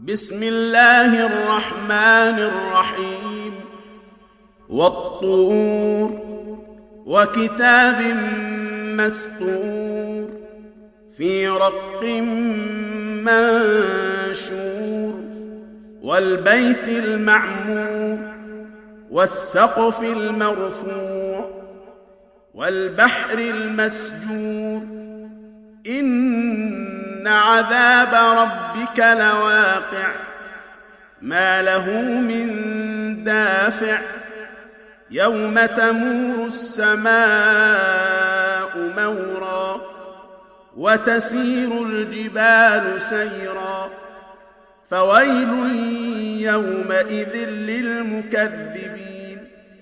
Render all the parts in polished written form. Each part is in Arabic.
بسم الله الرحمن الرحيم والطور وكتاب مسطور في رق منشور والبيت المعمور والسقف المرفوع والبحر المسجور إن عذاب ربك لواقع ما له من دافع يوم تمور السماء مورا وتسير الجبال سيرا فويل يومئذ للمكذبين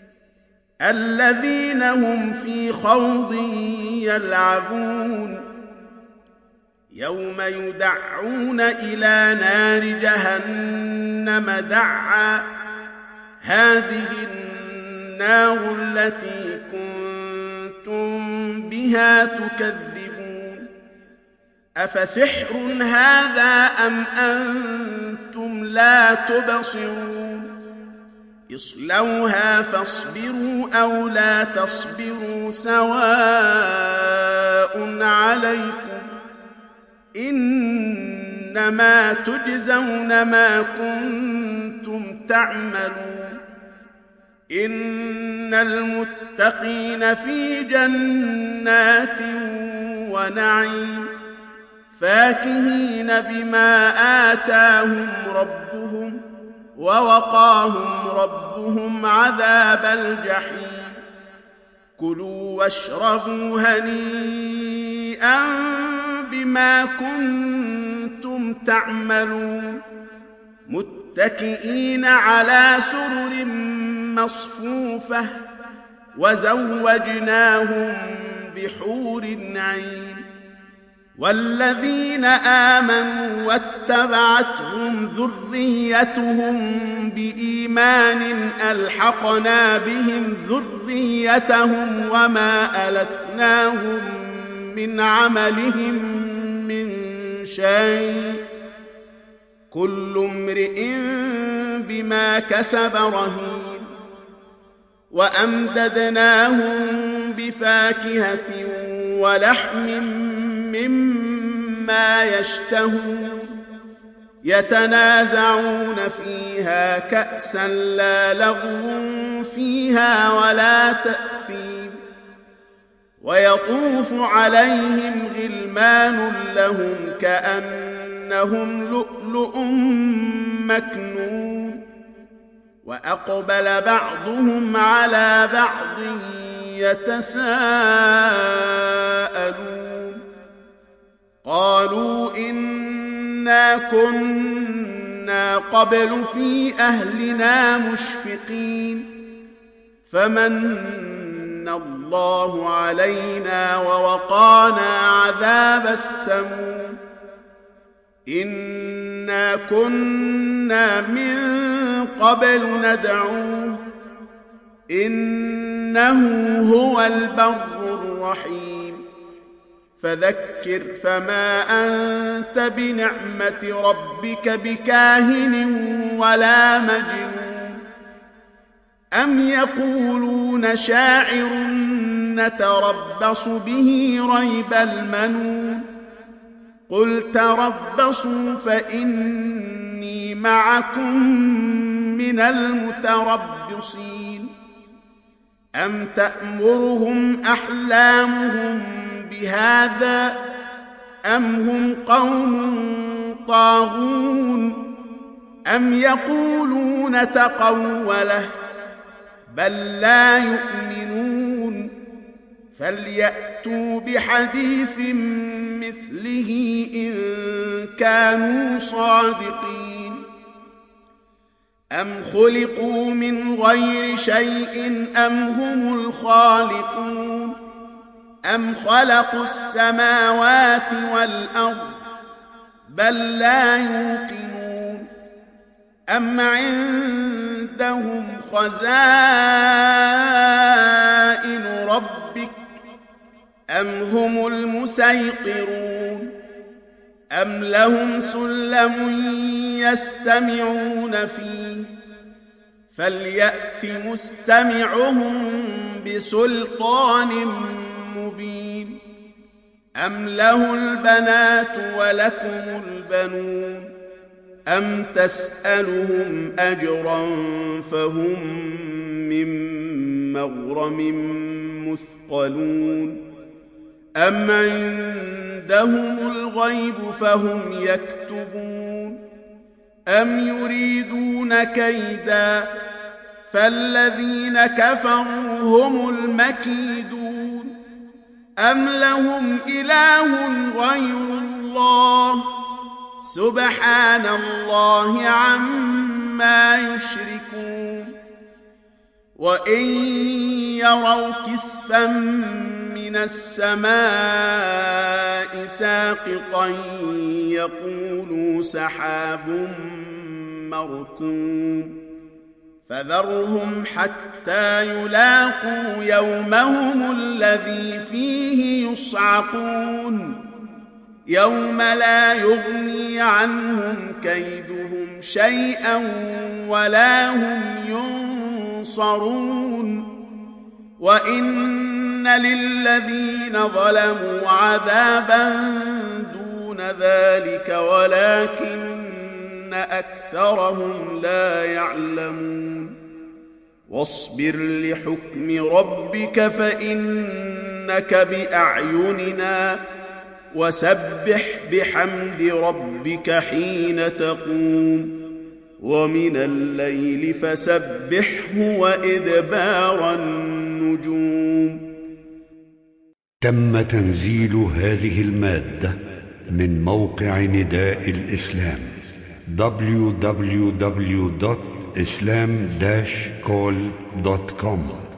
الذين هم في خوض يلعبون يوم يدعون إلى نار جهنم دعا هذه النار التي كنتم بها تكذبون أفسحر هذا أم أنتم لا تبصرون اصلوها فاصبروا أو لا تصبروا سواء عليكم إنما تجزون ما كنتم تعملون إن المتقين في جنات ونعيم فاكهين بما آتاهم ربهم ووقاهم ربهم عذاب الجحيم كلوا واشربوا هنيئا بما كنتم تعملون متكئين على سرر مصفوفة وزوجناهم بحور عين والذين آمنوا واتبعتهم ذريتهم بإيمان ألحقنا بهم ذريتهم وما ألتناهم من عملهم من شيء كل امرئ بما كسب رهين وأمددناهم بفاكهة ولحم مما يشتهون يتنازعون فيها كأسا لا لغو فيها ولا تأثيم ويطوف عليهم غلمان لهم كأنهم لؤلؤ مكنون وأقبل بعضهم على بعض يتساءلون قالوا إنا كنا قبل في أهلنا مشفقين فمن الله علينا ووقانا عذاب السموم إنا كنا من قبل ندعوه إنه هو البر الرحيم فذكر فما أنت بنعمة ربك بكاهن ولا مجنون أم يقولون شاعر نتربص به ريب المنون قل تربصوا فإني معكم من المتربصين أم تأمرهم أحلامهم بهذا أم هم قوم طاغون أم يقولون تقوله بل لا يؤمنون فليأتوا بحديث مثله إن كانوا صادقين أم خلقوا من غير شيء أم هم الخالقون أم خلقوا السماوات والأرض بل لا يوقنون أم عندهم خزائن ربك أم هم المسيطرون أم لهم سلم يستمعون فيه فليأت مستمعهم بسلطان مبين أم له البنات ولكم البنون أم تسألهم أجرا فهم من مغرم مثقلون أم عندهم الغيب فهم يكتبون أم يريدون كيدا فالذين كفروا هم المكيدون أم لهم إله غير الله سبحان الله عما يشركون وإن يروا كسفا من السماء ساقطا يقولوا سحاب مركوم فذرهم حتى يلاقوا يومهم الذي فيه يصعقون يوم لا يغني عنهم كيدهم شيئا ولا هم ينصرون وإن للذين ظلموا عذابا دون ذلك ولكن أكثرهم لا يعلمون واصبر لحكم ربك فإنك بأعيننا وسبح بحمد ربك حين تقوم ومن الليل فسبحه وإدبار النجوم. تم تنزيل هذه المادة من موقع نداء الإسلام www.islam-call.com